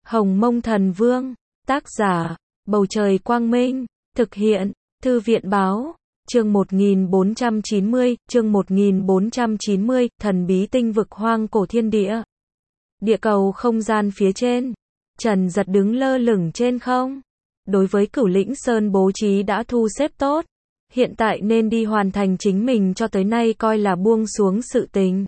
Hồng Mông Thần Vương, tác giả, Bầu Trời Quang Minh, thực hiện, Thư viện Báo, chương 1490, chương 1490, thần bí tinh vực hoang cổ thiên địa. Địa cầu không gian phía trên, Trần Giật đứng lơ lửng trên không. Đối với Cửu Lĩnh Sơn bố trí đã thu xếp tốt, hiện tại nên đi hoàn thành chính mình cho tới nay coi là buông xuống sự tình.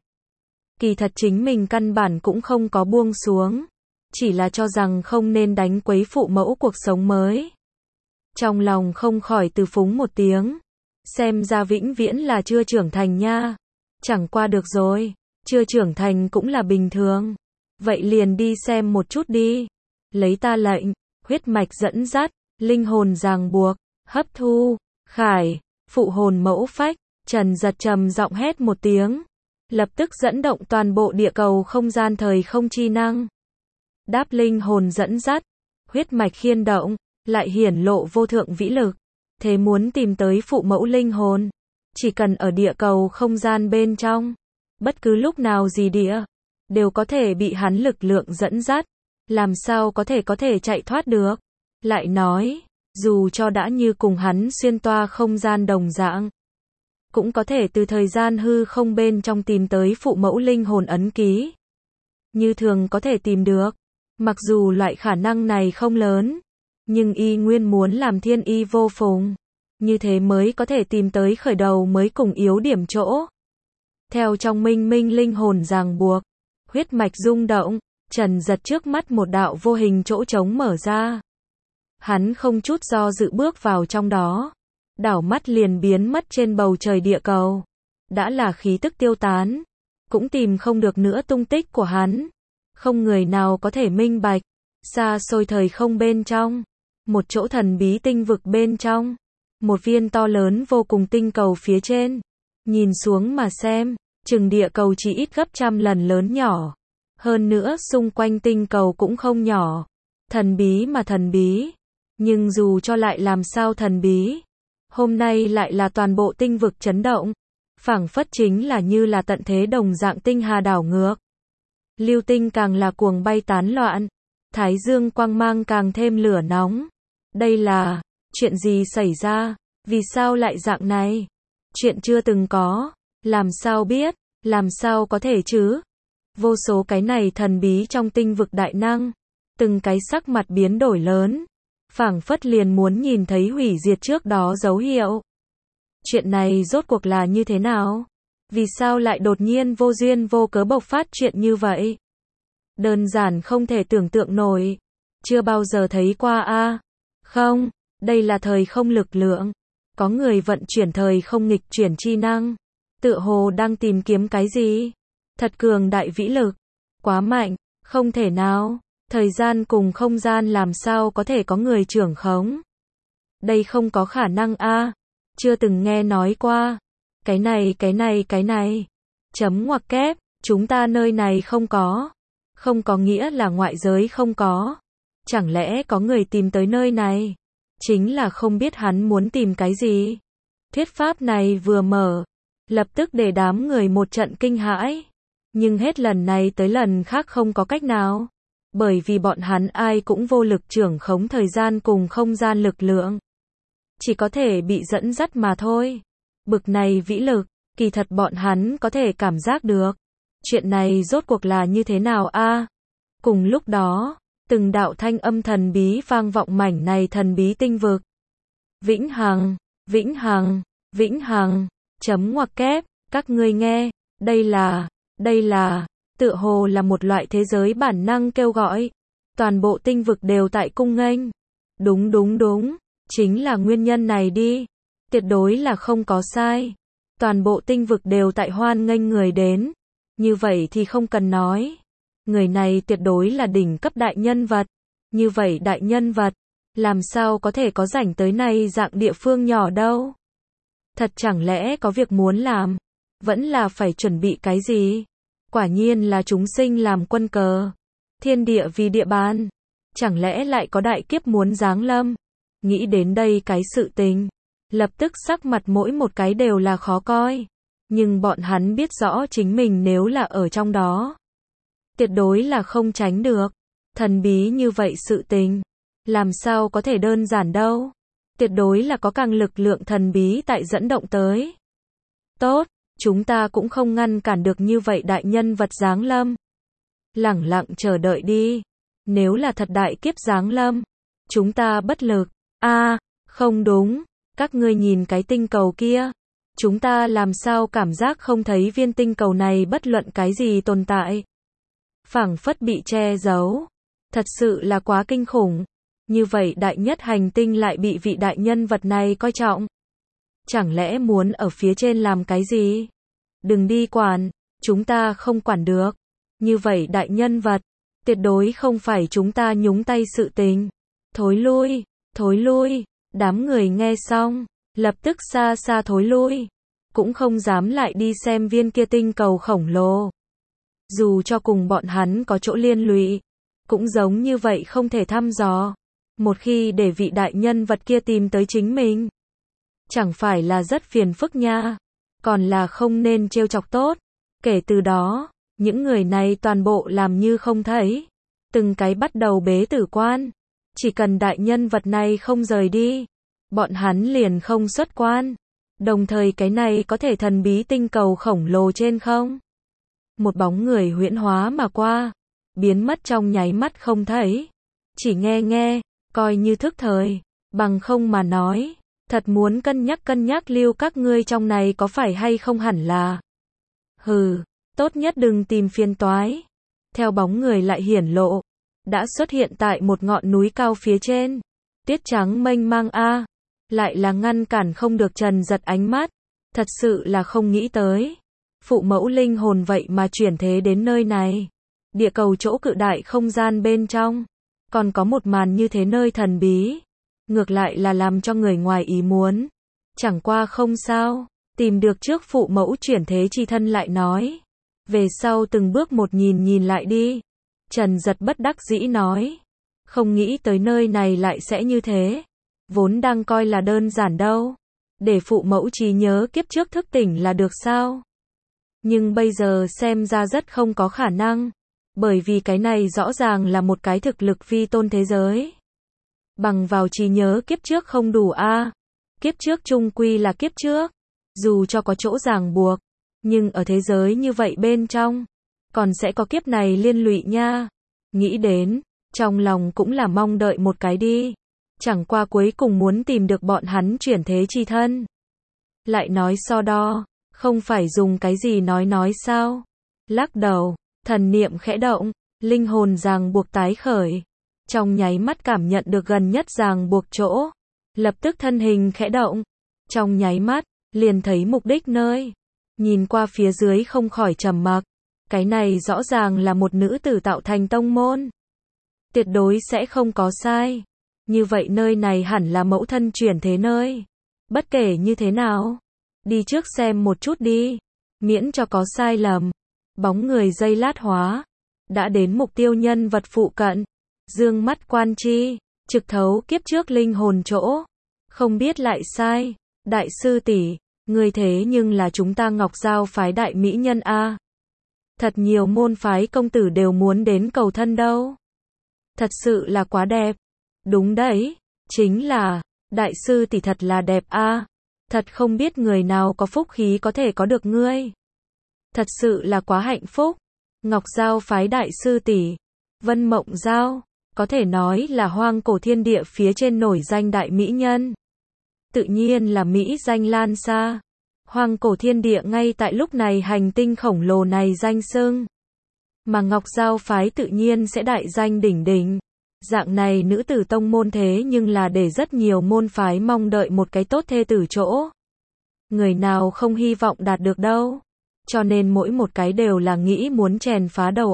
Kỳ thật chính mình căn bản cũng không có buông xuống, chỉ là cho rằng không nên đánh quấy phụ mẫu cuộc sống mới. Trong lòng không khỏi từ phúng một tiếng, xem ra vĩnh viễn là chưa trưởng thành nha. Chẳng qua được rồi, chưa trưởng thành cũng là bình thường. Vậy liền đi xem một chút đi. Lấy ta lệnh, huyết mạch dẫn dắt, linh hồn ràng buộc, hấp thu, khải, phụ hồn mẫu phách, Trần Giật trầm giọng hét một tiếng, lập tức dẫn động toàn bộ địa cầu không gian thời không chi năng. Đáp linh hồn dẫn dắt, huyết mạch khiên động, lại hiển lộ vô thượng vĩ lực. Thế muốn tìm tới phụ mẫu linh hồn, chỉ cần ở địa cầu không gian bên trong, bất cứ lúc nào gì địa, đều có thể bị hắn lực lượng dẫn dắt, làm sao có thể chạy thoát được. Lại nói, dù cho đã như cùng hắn xuyên toa không gian đồng dạng, cũng có thể từ thời gian hư không bên trong tìm tới phụ mẫu linh hồn ấn ký. Như thường có thể tìm được, mặc dù loại khả năng này không lớn, nhưng y nguyên muốn làm thiên y vô phùng, như thế mới có thể tìm tới khởi đầu mới cùng yếu điểm chỗ. Theo trong minh minh linh hồn ràng buộc, huyết mạch rung động, Trần Giật trước mắt một đạo vô hình chỗ trống mở ra. Hắn không chút do dự bước vào trong đó, đảo mắt liền biến mất trên bầu trời địa cầu. Đã là khí tức tiêu tán, cũng tìm không được nữa tung tích của hắn. Không người nào có thể minh bạch, xa xôi thời không bên trong, một chỗ thần bí tinh vực bên trong, một viên to lớn vô cùng tinh cầu phía trên, nhìn xuống mà xem, chừng địa cầu chỉ ít gấp trăm lần lớn nhỏ. Hơn nữa xung quanh tinh cầu cũng không nhỏ. Thần bí mà thần bí, nhưng dù cho lại làm sao thần bí, hôm nay lại là toàn bộ tinh vực chấn động, phảng phất chính là như là tận thế đồng dạng tinh hà đảo ngược. Lưu tinh càng là cuồng bay tán loạn, thái dương quang mang càng thêm lửa nóng. Đây là, chuyện gì xảy ra, vì sao lại dạng này? Chuyện chưa từng có, làm sao biết, làm sao có thể chứ? Vô số cái này thần bí trong tinh vực đại năng, từng cái sắc mặt biến đổi lớn, phảng phất liền muốn nhìn thấy hủy diệt trước đó dấu hiệu. Chuyện này rốt cuộc là như thế nào? Vì sao lại đột nhiên vô duyên vô cớ bộc phát chuyện như vậy? Đơn giản không thể tưởng tượng nổi. Chưa bao giờ thấy qua a. Không, đây là thời không lực lượng. Có người vận chuyển thời không nghịch chuyển chi năng. Tựa hồ đang tìm kiếm cái gì? Thật cường đại vĩ lực. Quá mạnh, không thể nào. Thời gian cùng không gian làm sao có thể có người trưởng khống? Đây không có khả năng a. Chưa từng nghe nói qua. Cái này. Chấm ngoặc kép, chúng ta nơi này không có. Không có nghĩa là ngoại giới không có. Chẳng lẽ có người tìm tới nơi này? Chính là không biết hắn muốn tìm cái gì. Thuyết pháp này vừa mở, lập tức để đám người một trận kinh hãi. Nhưng hết lần này tới lần khác không có cách nào. Bởi vì bọn hắn ai cũng vô lực trưởng khống thời gian cùng không gian lực lượng. Chỉ có thể bị dẫn dắt mà thôi. Bực này vĩ lực, kỳ thật bọn hắn có thể cảm giác được. Chuyện này rốt cuộc là như thế nào a? Cùng lúc đó, từng đạo thanh âm thần bí vang vọng mảnh này thần bí tinh vực. Vĩnh hằng, vĩnh hằng, vĩnh hằng, chấm ngoặc kép, các ngươi nghe, đây là, tựa hồ là một loại thế giới bản năng kêu gọi. Toàn bộ tinh vực đều tại cung nghênh. Đúng, chính là nguyên nhân này đi. Tuyệt đối là không có sai. Toàn bộ tinh vực đều tại hoan nghênh người đến. Như vậy thì không cần nói. Người này tuyệt đối là đỉnh cấp đại nhân vật. Như vậy đại nhân vật, làm sao có thể có rảnh tới này dạng địa phương nhỏ đâu? Thật chẳng lẽ có việc muốn làm? Vẫn là phải chuẩn bị cái gì? Quả nhiên là chúng sinh làm quân cờ. Thiên địa vì địa bàn. Chẳng lẽ lại có đại kiếp muốn giáng lâm? Nghĩ đến đây cái sự tình, lập tức sắc mặt mỗi một cái đều là khó coi. Nhưng bọn hắn biết rõ chính mình nếu là ở trong đó, tuyệt đối là không tránh được. Thần bí như vậy sự tình, làm sao có thể đơn giản đâu. Tuyệt đối là có càng lực lượng thần bí tại dẫn động tới. Tốt, chúng ta cũng không ngăn cản được như vậy đại nhân vật giáng lâm. Lẳng lặng chờ đợi đi. Nếu là thật đại kiếp giáng lâm, chúng ta bất lực. Không đúng, các ngươi nhìn cái tinh cầu kia. Chúng ta làm sao cảm giác không thấy viên tinh cầu này bất luận cái gì tồn tại. Phảng phất bị che giấu. Thật sự là quá kinh khủng. Như vậy đại nhất hành tinh lại bị vị đại nhân vật này coi trọng. Chẳng lẽ muốn ở phía trên làm cái gì? Đừng đi quản, chúng ta không quản được. Như vậy đại nhân vật, tuyệt đối không phải chúng ta nhúng tay sự tình. Thối lui, đám người nghe xong, lập tức xa xa thối lui. Cũng không dám lại đi xem viên kia tinh cầu khổng lồ. Dù cho cùng bọn hắn có chỗ liên lụy, cũng giống như vậy không thể thăm dò. Một khi để vị đại nhân vật kia tìm tới chính mình, chẳng phải là rất phiền phức nha. Còn là không nên trêu chọc tốt. Kể từ đó, những người này toàn bộ làm như không thấy. Từng cái bắt đầu bế tử quan. Chỉ cần đại nhân vật này không rời đi, bọn hắn liền không xuất quan. Đồng thời cái này có thể thần bí tinh cầu khổng lồ trên không. Một bóng người huyễn hóa mà qua, biến mất trong nháy mắt không thấy. Chỉ nghe, coi như thức thời, bằng không mà nói, thật muốn cân nhắc lưu các ngươi trong này có phải hay không hẳn là. Tốt nhất đừng tìm phiền toái. Theo bóng người lại hiển lộ, đã xuất hiện tại một ngọn núi cao phía trên. Tuyết trắng mênh mang lại là ngăn cản không được Trần Giật ánh mắt. Thật sự là không nghĩ tới. Phụ mẫu linh hồn vậy mà chuyển thế đến nơi này. Địa cầu chỗ cự đại không gian bên trong. Còn có một màn như thế nơi thần bí. Ngược lại là làm cho người ngoài ý muốn. Chẳng qua không sao. Tìm được trước phụ mẫu chuyển thế chi thân lại nói. Về sau từng bước một nhìn lại đi. Trần Giật bất đắc dĩ nói. Không nghĩ tới nơi này lại sẽ như thế. Vốn đang coi là đơn giản đâu. Để phụ mẫu trí nhớ kiếp trước thức tỉnh là được sao? Nhưng bây giờ xem ra rất không có khả năng. Bởi vì cái này rõ ràng là một cái thực lực phi tôn thế giới. Bằng vào trí nhớ kiếp trước không đủ Kiếp trước chung quy là kiếp trước. Dù cho có chỗ ràng buộc. Nhưng ở thế giới như vậy bên trong. Còn sẽ có kiếp này liên lụy nha. Nghĩ đến. Trong lòng cũng là mong đợi một cái đi. Chẳng qua cuối cùng muốn tìm được bọn hắn chuyển thế chi thân. Lại nói so đo. Không phải dùng cái gì nói sao. Lắc đầu. Thần niệm khẽ động. Linh hồn ràng buộc tái khởi. Trong nháy mắt cảm nhận được gần nhất ràng buộc chỗ. Lập tức thân hình khẽ động. Trong nháy mắt. Liền thấy mục đích nơi. Nhìn qua phía dưới không khỏi trầm mặc. Cái này rõ ràng là một nữ tử tạo thành tông môn. Tuyệt đối sẽ không có sai. Như vậy nơi này hẳn là mẫu thân chuyển thế nơi. Bất kể như thế nào. Đi trước xem một chút đi. Miễn cho có sai lầm. Bóng người giây lát hóa. Đã đến mục tiêu nhân vật phụ cận. Dương mắt quan chi. Trực thấu kiếp trước linh hồn chỗ. Không biết lại sai. Đại sư tỷ, người thế nhưng là chúng ta Ngọc Giao phái đại mỹ nhân Thật nhiều môn phái công tử đều muốn đến cầu thân đâu. Thật sự là quá đẹp. Đúng đấy, chính là, đại sư tỷ thật là đẹp Thật không biết người nào có phúc khí có thể có được ngươi. Thật sự là quá hạnh phúc. Ngọc Giao phái đại sư tỷ, Vân Mộng Giao, có thể nói là hoang cổ thiên địa phía trên nổi danh đại mỹ nhân. Tự nhiên là mỹ danh lan xa. Hoang cổ thiên địa ngay tại lúc này hành tinh khổng lồ này danh xưng. Mà Ngọc Giao phái tự nhiên sẽ đại danh đỉnh đỉnh. Dạng này nữ tử tông môn thế nhưng là để rất nhiều môn phái mong đợi một cái tốt thê tử chỗ. Người nào không hy vọng đạt được đâu. Cho nên mỗi một cái đều là nghĩ muốn chèn phá đầu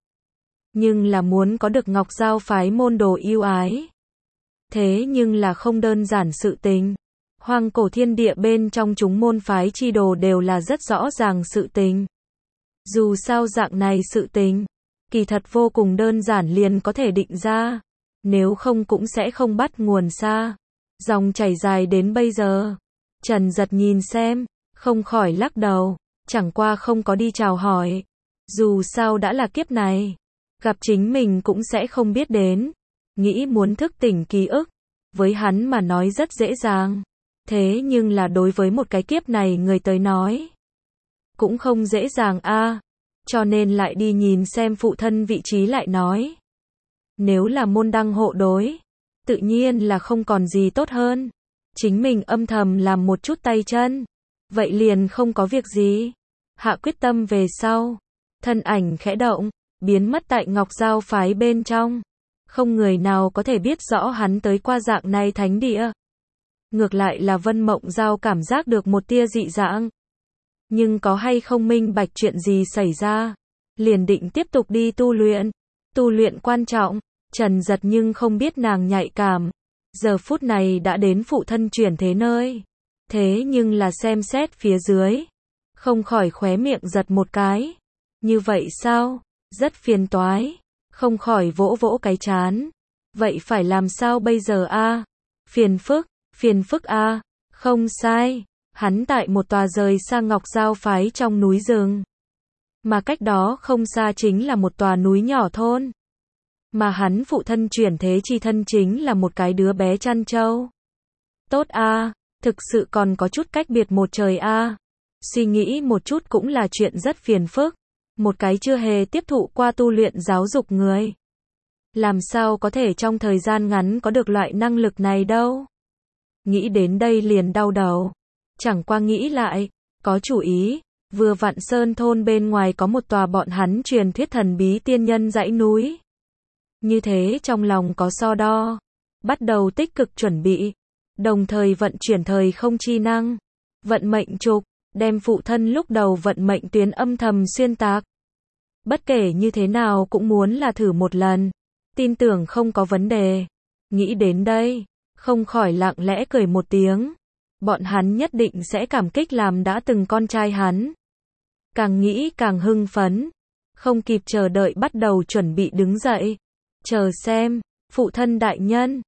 Nhưng là muốn có được Ngọc Giao phái môn đồ yêu ái. Thế nhưng là không đơn giản sự tình. Hoang cổ thiên địa bên trong chúng môn phái chi đồ đều là rất rõ ràng sự tình. Dù sao dạng này sự tình, kỳ thật vô cùng đơn giản liền có thể định ra. Nếu không cũng sẽ không bắt nguồn xa. Dòng chảy dài đến bây giờ. Trần Giật nhìn xem, không khỏi lắc đầu. Chẳng qua không có đi chào hỏi. Dù sao đã là kiếp này. gặp chính mình cũng sẽ không biết đến. Nghĩ muốn thức tỉnh ký ức, với hắn mà nói rất dễ dàng. Thế nhưng là đối với một cái kiếp này người tới nói, cũng không dễ dàng a. Cho nên lại đi nhìn xem phụ thân vị trí lại nói. Nếu là môn đăng hộ đối, tự nhiên là không còn gì tốt hơn. Chính mình âm thầm làm một chút tay chân, vậy liền không có việc gì. Hạ quyết tâm về sau, thân ảnh khẽ động, biến mất tại Ngọc Giao phái bên trong. Không người nào có thể biết rõ hắn tới qua dạng này thánh địa. Ngược lại là Vân Mộng Giao cảm giác được một tia dị dạng. Nhưng có hay không minh bạch chuyện gì xảy ra, liền định tiếp tục đi tu luyện. Tu luyện quan trọng, Trần Giật nhưng không biết nàng nhạy cảm. Giờ phút này đã đến phụ thân chuyển thế nơi. Thế nhưng là xem xét phía dưới, không khỏi khóe miệng giật một cái. Như vậy sao? Rất phiền toái. Không khỏi vỗ vỗ cái trán. Vậy phải làm sao bây giờ a? Phiền phức a. Không sai. Hắn tại một tòa rời xa Ngọc Giao phái trong núi rừng. Mà cách đó không xa chính là một tòa núi nhỏ thôn. Mà hắn phụ thân chuyển thế chi thân chính là một cái đứa bé chăn trâu. Tốt a, thực sự còn có chút cách biệt một trời a. Suy nghĩ một chút cũng là chuyện rất phiền phức. Một cái chưa hề tiếp thụ qua tu luyện giáo dục người. Làm sao có thể trong thời gian ngắn có được loại năng lực này đâu. Nghĩ đến đây liền đau đầu. Chẳng qua nghĩ lại, có chủ ý. Vừa vặn sơn thôn bên ngoài có một tòa bọn hắn truyền thuyết thần bí tiên nhân dãy núi. Như thế trong lòng có so đo. Bắt đầu tích cực chuẩn bị. Đồng thời vận chuyển thời không chi năng. Vận mệnh trục, đem phụ thân lúc đầu vận mệnh tuyến âm thầm xuyên tạc. Bất kể như thế nào cũng muốn là thử một lần. Tin tưởng không có vấn đề. Nghĩ đến đây, không khỏi lặng lẽ cười một tiếng. Bọn hắn nhất định sẽ cảm kích làm đã từng con trai hắn. Càng nghĩ càng hưng phấn. Không kịp chờ đợi bắt đầu chuẩn bị đứng dậy. Chờ xem, phụ thân đại nhân,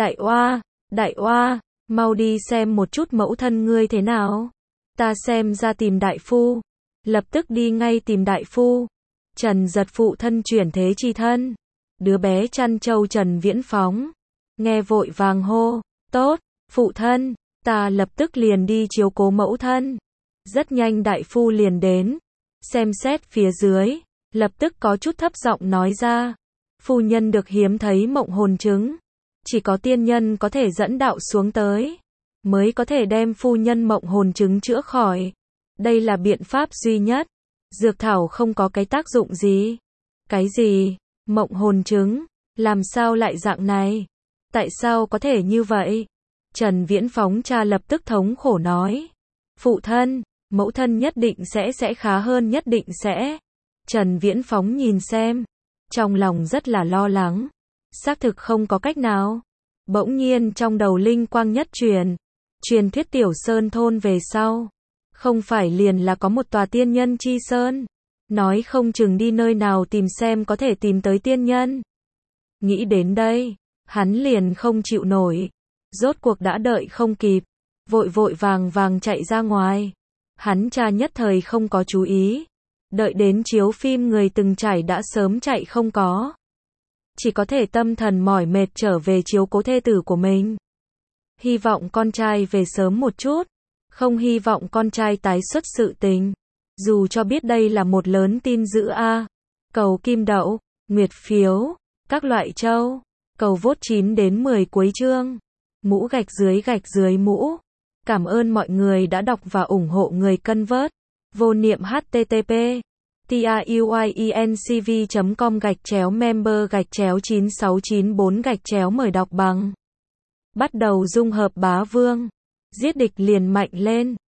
đại oa, mau đi xem một chút mẫu thân ngươi thế nào. Ta xem ra tìm đại phu. Lập tức đi ngay tìm đại phu. Trần Giật phụ thân chuyển thế chi thân. Đứa bé chăn trâu Trần Viễn Phóng. Nghe vội vàng hô, tốt, phụ thân, ta lập tức liền đi chiếu cố mẫu thân. Rất nhanh đại phu liền đến. Xem xét phía dưới, lập tức có chút thấp giọng nói ra. Phu nhân được hiếm thấy mộng hồn chứng. Chỉ có tiên nhân có thể dẫn đạo xuống tới. Mới có thể đem phu nhân mộng hồn chứng chữa khỏi. Đây là biện pháp duy nhất. Dược thảo không có cái tác dụng gì. Cái gì? Mộng hồn chứng? Làm sao lại dạng này? Tại sao có thể như vậy? Trần Viễn Phóng cha lập tức thống khổ nói. Phụ thân, mẫu thân nhất định sẽ khá hơn, nhất định sẽ. Trần Viễn Phóng nhìn xem. Trong lòng rất là lo lắng. Xác thực không có cách nào. Bỗng nhiên trong đầu linh quang nhất truyền. Truyền thuyết Tiểu Sơn thôn về sau. Không phải liền là có một tòa tiên nhân chi sơn. Nói không chừng đi nơi nào tìm xem có thể tìm tới tiên nhân. Nghĩ đến đây, hắn liền không chịu nổi. Rốt cuộc đã đợi không kịp. Vội vàng chạy ra ngoài. Hắn cha nhất thời không có chú ý. Đợi đến chiếu phim người từng trải đã sớm chạy không có. Chỉ có thể tâm thần mỏi mệt trở về chiếu cố thê tử của mình. Hy vọng con trai về sớm một chút. Không hy vọng con trai tái xuất sự tình. Dù cho biết đây là một lớn tin dữ a. Cầu kim đậu, nguyệt phiếu, các loại châu. Cầu vote 9 đến 10 cuối chương. Mũ gạch dưới mũ. Cảm ơn mọi người đã đọc và ủng hộ người cân vớt. Vô niệm http truyenc.com/member/9694- mời đọc bằng. Bắt đầu dung hợp bá vương. Giết địch liền mạnh lên.